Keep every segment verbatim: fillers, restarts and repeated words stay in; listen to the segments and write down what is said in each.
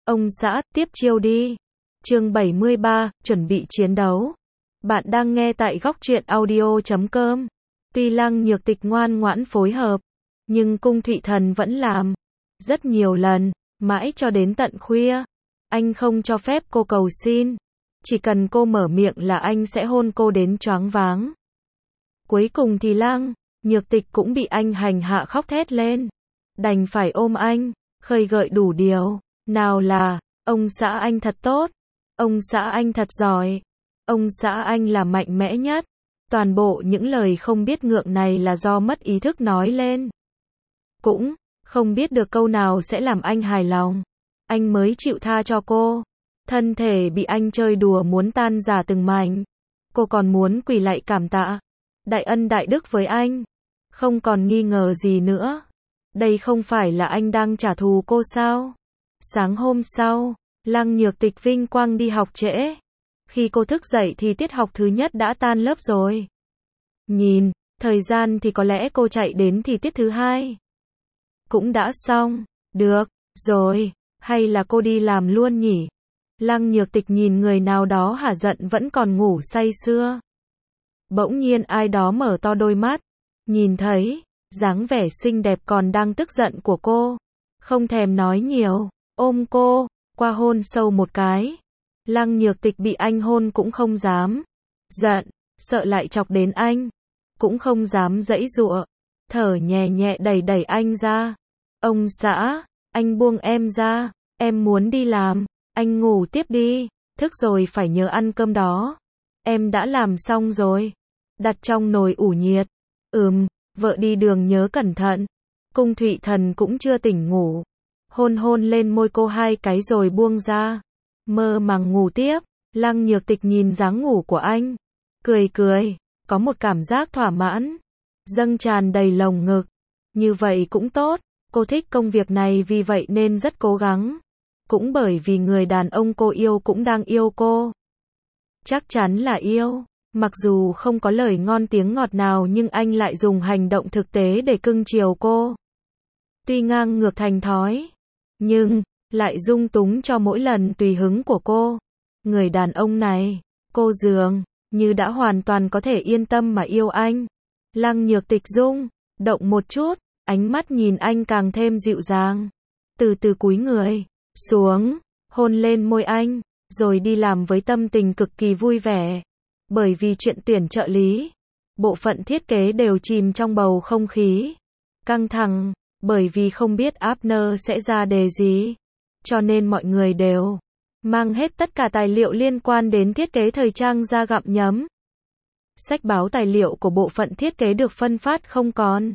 Ông xã, tiếp chiêu đi. Chương bảy mươi ba, chuẩn bị chiến đấu. Bạn đang nghe tại góc truyện audio chấm com. Tuy Lăng Nhược Tịch ngoan ngoãn phối hợp, nhưng Cung Thụy Thần vẫn làm. Rất nhiều lần, mãi cho đến tận khuya. Anh không cho phép cô cầu xin. Chỉ cần cô mở miệng là anh sẽ hôn cô đến choáng váng. Cuối cùng thì Lăng Nhược Tịch cũng bị anh hành hạ khóc thét lên. Đành phải ôm anh, khơi gợi đủ điều. Nào là, ông xã anh thật tốt. Ông xã anh thật giỏi. Ông xã anh là mạnh mẽ nhất. Toàn bộ những lời không biết ngượng này là do mất ý thức nói lên. Cũng không biết được câu nào sẽ làm anh hài lòng. Anh mới chịu tha cho cô. Thân thể bị anh chơi đùa muốn tan rã từng mảnh. Cô còn muốn quỳ lạy cảm tạ đại ân đại đức với anh. Không còn nghi ngờ gì nữa. Đây không phải là anh đang trả thù cô sao? Sáng hôm sau, Lăng Nhược Tịch vinh quang đi học trễ. Khi cô thức dậy thì tiết học thứ nhất đã tan lớp rồi. Nhìn thời gian thì có lẽ cô chạy đến thì tiết thứ hai cũng đã xong. Được rồi, hay là cô đi làm luôn nhỉ? Lăng Nhược Tịch nhìn người nào đó hả giận vẫn còn ngủ say sưa. Bỗng nhiên ai đó mở to đôi mắt, nhìn thấy dáng vẻ xinh đẹp còn đang tức giận của cô, không thèm nói nhiều, ôm cô qua hôn sâu một cái. Lăng Nhược Tịch bị anh hôn cũng không dám giận, sợ lại chọc đến anh, cũng không dám giãy giụa, thở nhẹ nhẹ đẩy đẩy anh ra. Ông xã, anh buông em ra, em muốn đi làm. Anh ngủ tiếp đi, thức rồi phải nhớ ăn cơm đó. Em đã làm xong rồi. Đặt trong nồi ủ nhiệt. Ừm, vợ đi đường nhớ cẩn thận. Cung Thụy Thần cũng chưa tỉnh ngủ. Hôn hôn lên môi cô hai cái rồi buông ra. Mơ màng ngủ tiếp. Lăng Nhược Tịch nhìn dáng ngủ của anh. Cười cười, có một cảm giác thỏa mãn. Dâng tràn đầy lồng ngực. Như vậy cũng tốt. Cô thích công việc này vì vậy nên rất cố gắng. Cũng bởi vì người đàn ông cô yêu cũng đang yêu cô. Chắc chắn là yêu. Mặc dù không có lời ngon tiếng ngọt nào nhưng anh lại dùng hành động thực tế để cưng chiều cô. Tuy ngang ngược thành thói, nhưng lại dung túng cho mỗi lần tùy hứng của cô. Người đàn ông này, cô dường như đã hoàn toàn có thể yên tâm mà yêu anh. Lăng Nhược Tịch rung động một chút, ánh mắt nhìn anh càng thêm dịu dàng. Từ từ cúi người xuống, hôn lên môi anh, rồi đi làm với tâm tình cực kỳ vui vẻ. Bởi vì chuyện tuyển trợ lý, bộ phận thiết kế đều chìm trong bầu không khí căng thẳng, bởi vì không biết Abner sẽ ra đề gì. Cho nên mọi người đều mang hết tất cả tài liệu liên quan đến thiết kế thời trang ra gặm nhấm. Sách báo tài liệu của bộ phận thiết kế được phân phát không còn.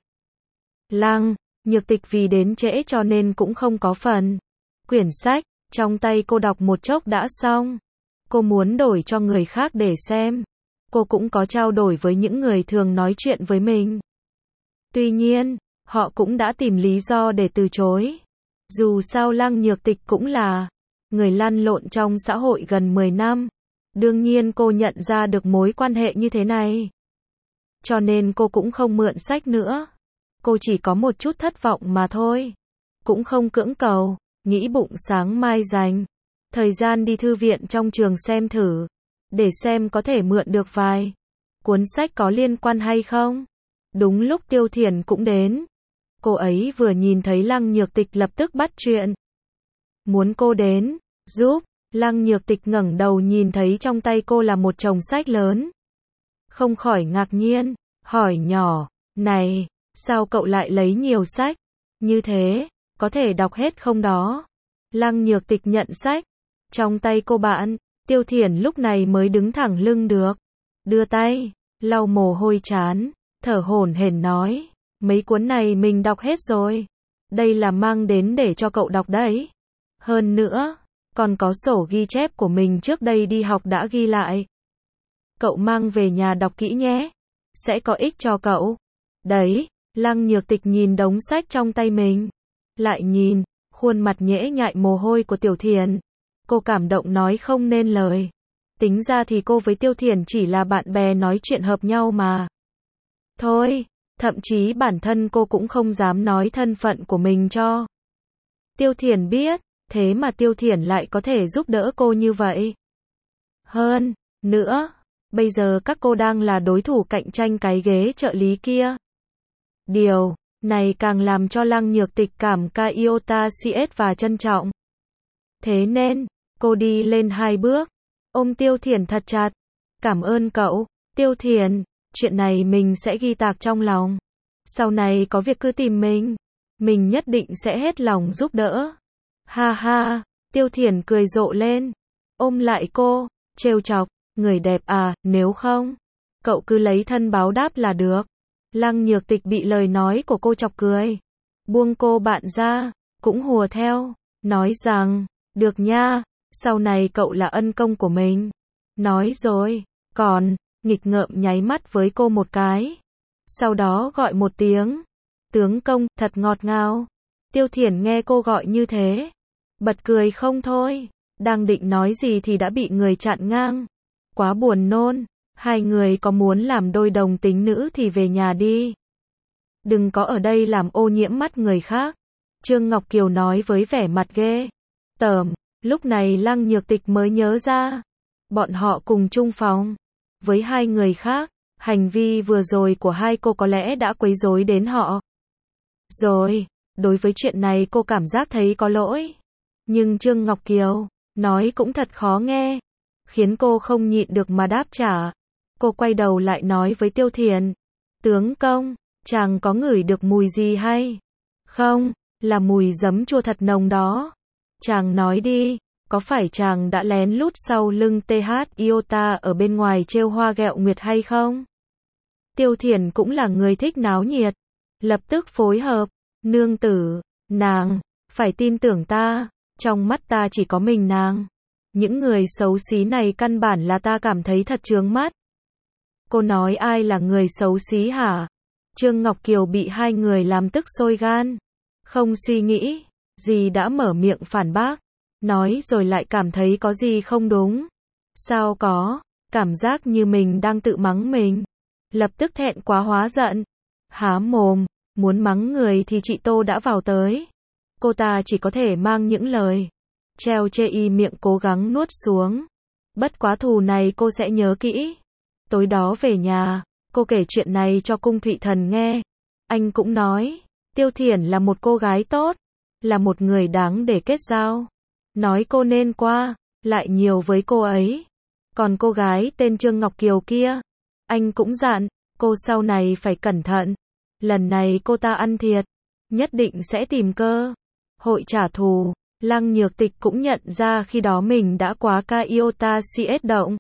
Lăng Nhược Tịch vì đến trễ cho nên cũng không có phần. Quyển sách trong tay cô đọc một chốc đã xong. Cô muốn đổi cho người khác để xem. Cô cũng có trao đổi với những người thường nói chuyện với mình. Tuy nhiên, họ cũng đã tìm lý do để từ chối. Dù sao Lăng Nhược Tịch cũng là người lăn lộn trong xã hội gần mười năm. Đương nhiên cô nhận ra được mối quan hệ như thế này. Cho nên cô cũng không mượn sách nữa. Cô chỉ có một chút thất vọng mà thôi. Cũng không cưỡng cầu. Nghĩ bụng sáng mai dành thời gian đi thư viện trong trường xem thử, để xem có thể mượn được vài cuốn sách có liên quan hay không. Đúng lúc Tiêu Thiền cũng đến. Cô ấy vừa nhìn thấy Lăng Nhược Tịch lập tức bắt chuyện. Muốn cô đến giúp. Lăng Nhược Tịch ngẩng đầu nhìn thấy trong tay cô là một chồng sách lớn. Không khỏi ngạc nhiên, hỏi nhỏ, này, sao cậu lại lấy nhiều sách như thế? Có thể đọc hết không đó? Lăng Nhược Tịch nhận sách trong tay cô bạn. Tiêu Thiển lúc này mới đứng thẳng lưng được. Đưa tay, lau mồ hôi trán, thở hổn hển nói. Mấy cuốn này mình đọc hết rồi. Đây là mang đến để cho cậu đọc đấy. Hơn nữa, còn có sổ ghi chép của mình trước đây đi học đã ghi lại. Cậu mang về nhà đọc kỹ nhé. Sẽ có ích cho cậu. Đấy, Lăng Nhược Tịch nhìn đống sách trong tay mình. Lại nhìn khuôn mặt nhễ nhại mồ hôi của Tiểu Thiền. Cô cảm động nói không nên lời. Tính ra thì cô với Tiêu Thiền chỉ là bạn bè nói chuyện hợp nhau mà thôi. Thậm chí bản thân cô cũng không dám nói thân phận của mình cho Tiêu Thiền biết. thế mà Tiêu Thiển lại có thể giúp đỡ cô như vậy. Hơn nữa, bây giờ các cô đang là đối thủ cạnh tranh cái ghế trợ lý kia. Điều này càng làm cho Lăng Nhược Tịch cảm ca iota cs và trân trọng. Thế nên, cô đi lên hai bước, ôm Tiêu Thiển thật chặt. Cảm ơn cậu, Tiêu Thiển, chuyện này mình sẽ ghi tạc trong lòng. Sau này có việc cứ tìm mình, mình nhất định sẽ hết lòng giúp đỡ. Ha ha, Tiêu Thiển cười rộ lên, ôm lại cô, trêu chọc, người đẹp à, nếu không, cậu cứ lấy thân báo đáp là được. Lăng Nhược Tịch bị lời nói của cô chọc cười, buông cô bạn ra, cũng hùa theo, nói rằng, được nha, sau này cậu là ân công của mình. Nói rồi, còn, nghịch ngợm nháy mắt với cô một cái. Sau đó gọi một tiếng, tướng công, thật ngọt ngào. Tiêu Thiển nghe cô gọi như thế, bật cười không thôi, đang định nói gì thì đã bị người chặn ngang. Quá buồn nôn, hai người có muốn làm đôi đồng tính nữ thì về nhà đi. Đừng có ở đây làm ô nhiễm mắt người khác. Trương Ngọc Kiều nói với vẻ mặt ghê tởm. Lúc này Lăng Nhược Tịch mới nhớ ra, bọn họ cùng chung phòng với hai người khác, hành vi vừa rồi của hai cô có lẽ đã quấy rối đến họ. Rồi, đối với chuyện này cô cảm giác thấy có lỗi. Nhưng Trương Ngọc Kiều nói cũng thật khó nghe, khiến cô không nhịn được mà đáp trả. Cô quay đầu lại nói với Tiêu Thiển, tướng công, chàng có ngửi được mùi gì hay không? Là mùi giấm chua thật nồng đó. Chàng nói đi, có phải chàng đã lén lút sau lưng tê hát Iota ở bên ngoài trêu hoa ghẹo nguyệt hay không? Tiêu Thiển cũng là người thích náo nhiệt, lập tức phối hợp, nương tử, nàng, phải tin tưởng ta, trong mắt ta chỉ có mình nàng. Những người xấu xí này căn bản là ta cảm thấy thật chướng mắt. Cô nói ai là người xấu xí hả? Trương Ngọc Kiều bị hai người làm tức sôi gan, không suy nghĩ gì đã mở miệng phản bác, nói rồi lại cảm thấy có gì không đúng. Sao có, cảm giác như mình đang tự mắng mình. Lập tức thẹn quá hóa giận, há mồm, muốn mắng người thì chị Tô đã vào tới. Cô ta chỉ có thể mang những lời treo chê y miệng cố gắng nuốt xuống. Bất quá thù này cô sẽ nhớ kỹ. Tối đó về nhà, cô kể chuyện này cho Cung Thụy Thần nghe. Anh cũng nói, Tiêu Thiển là một cô gái tốt, là một người đáng để kết giao. Nói cô nên qua lại nhiều với cô ấy. Còn cô gái tên Trương Ngọc Kiều kia, anh cũng dặn cô sau này phải cẩn thận. Lần này cô ta ăn thiệt, nhất định sẽ tìm cơ hội trả thù. Lăng Nhược Tịch cũng nhận ra khi đó mình đã quá ca iota cs động.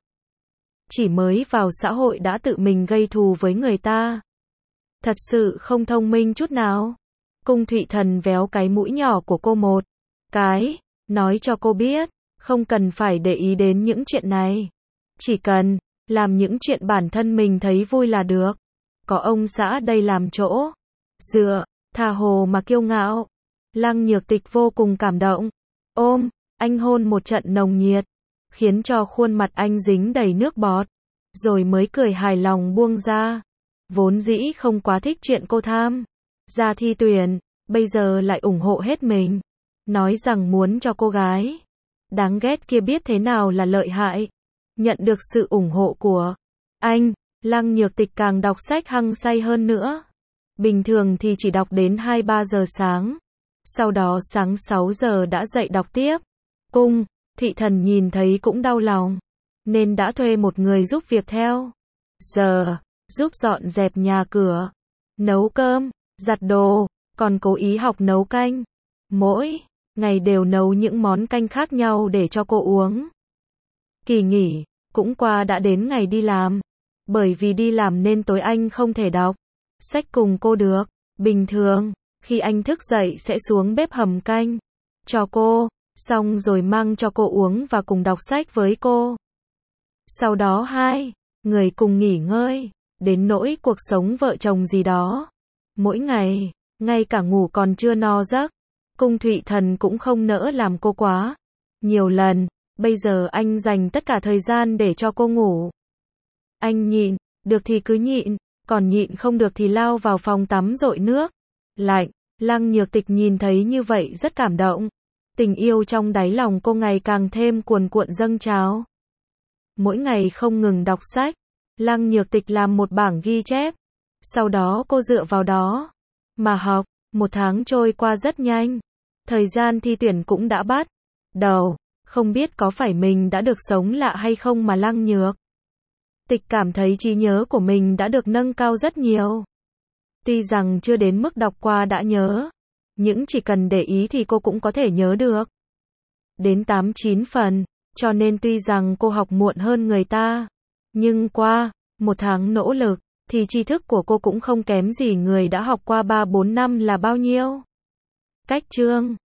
Chỉ mới vào xã hội đã tự mình gây thù với người ta. Thật sự không thông minh chút nào. Cung Thụy Thần véo cái mũi nhỏ của cô một cái, nói cho cô biết, không cần phải để ý đến những chuyện này. Chỉ cần làm những chuyện bản thân mình thấy vui là được. Có ông xã đây làm chỗ dựa, tha hồ mà kiêu ngạo. Lăng Nhược Tịch vô cùng cảm động, ôm anh hôn một trận nồng nhiệt, khiến cho khuôn mặt anh dính đầy nước bọt, rồi mới cười hài lòng buông ra. Vốn dĩ không quá thích chuyện cô tham gia thi tuyển, bây giờ lại ủng hộ hết mình, nói rằng muốn cho cô gái đáng ghét kia biết thế nào là lợi hại. Nhận được sự ủng hộ của anh, Lăng Nhược Tịch càng đọc sách hăng say hơn nữa. Bình thường thì chỉ đọc đến hai ba giờ sáng, sau đó sáng sáu giờ đã dậy đọc tiếp. Cung Thụy Thần nhìn thấy cũng đau lòng, nên đã thuê một người giúp việc theo giờ, giúp dọn dẹp nhà cửa, nấu cơm, giặt đồ, còn cố ý học nấu canh. Mỗi ngày đều nấu những món canh khác nhau để cho cô uống. Kỳ nghỉ cũng qua đã đến ngày đi làm. Bởi vì đi làm nên tối anh không thể đọc sách cùng cô được. Bình thường, khi anh thức dậy sẽ xuống bếp hầm canh cho cô, xong rồi mang cho cô uống và cùng đọc sách với cô. Sau đó hai người cùng nghỉ ngơi, đến nỗi cuộc sống vợ chồng gì đó. Mỗi ngày, ngay cả ngủ còn chưa no giấc, Cung Thụy Thần cũng không nỡ làm cô quá nhiều lần. Bây giờ anh dành tất cả thời gian để cho cô ngủ. Anh nhịn, được thì cứ nhịn, còn nhịn không được thì lao vào phòng tắm dội nước lạnh. Lăng Nhược Tịch nhìn thấy như vậy rất cảm động. Tình yêu trong đáy lòng cô ngày càng thêm cuồn cuộn dâng trào. Mỗi ngày không ngừng đọc sách, Lăng Nhược Tịch làm một bảng ghi chép. Sau đó cô dựa vào đó mà học. Một tháng trôi qua rất nhanh. Thời gian thi tuyển cũng đã bắt đầu. Không biết có phải mình đã được sống lạ hay không mà Lăng Nhược Tịch cảm thấy trí nhớ của mình đã được nâng cao rất nhiều. Tuy rằng chưa đến mức đọc qua đã nhớ, nhưng chỉ cần để ý thì cô cũng có thể nhớ được. Đến tám chín phần, cho nên tuy rằng cô học muộn hơn người ta, nhưng qua một tháng nỗ lực, thì tri thức của cô cũng không kém gì người đã học qua ba bốn năm là bao nhiêu. Cách chương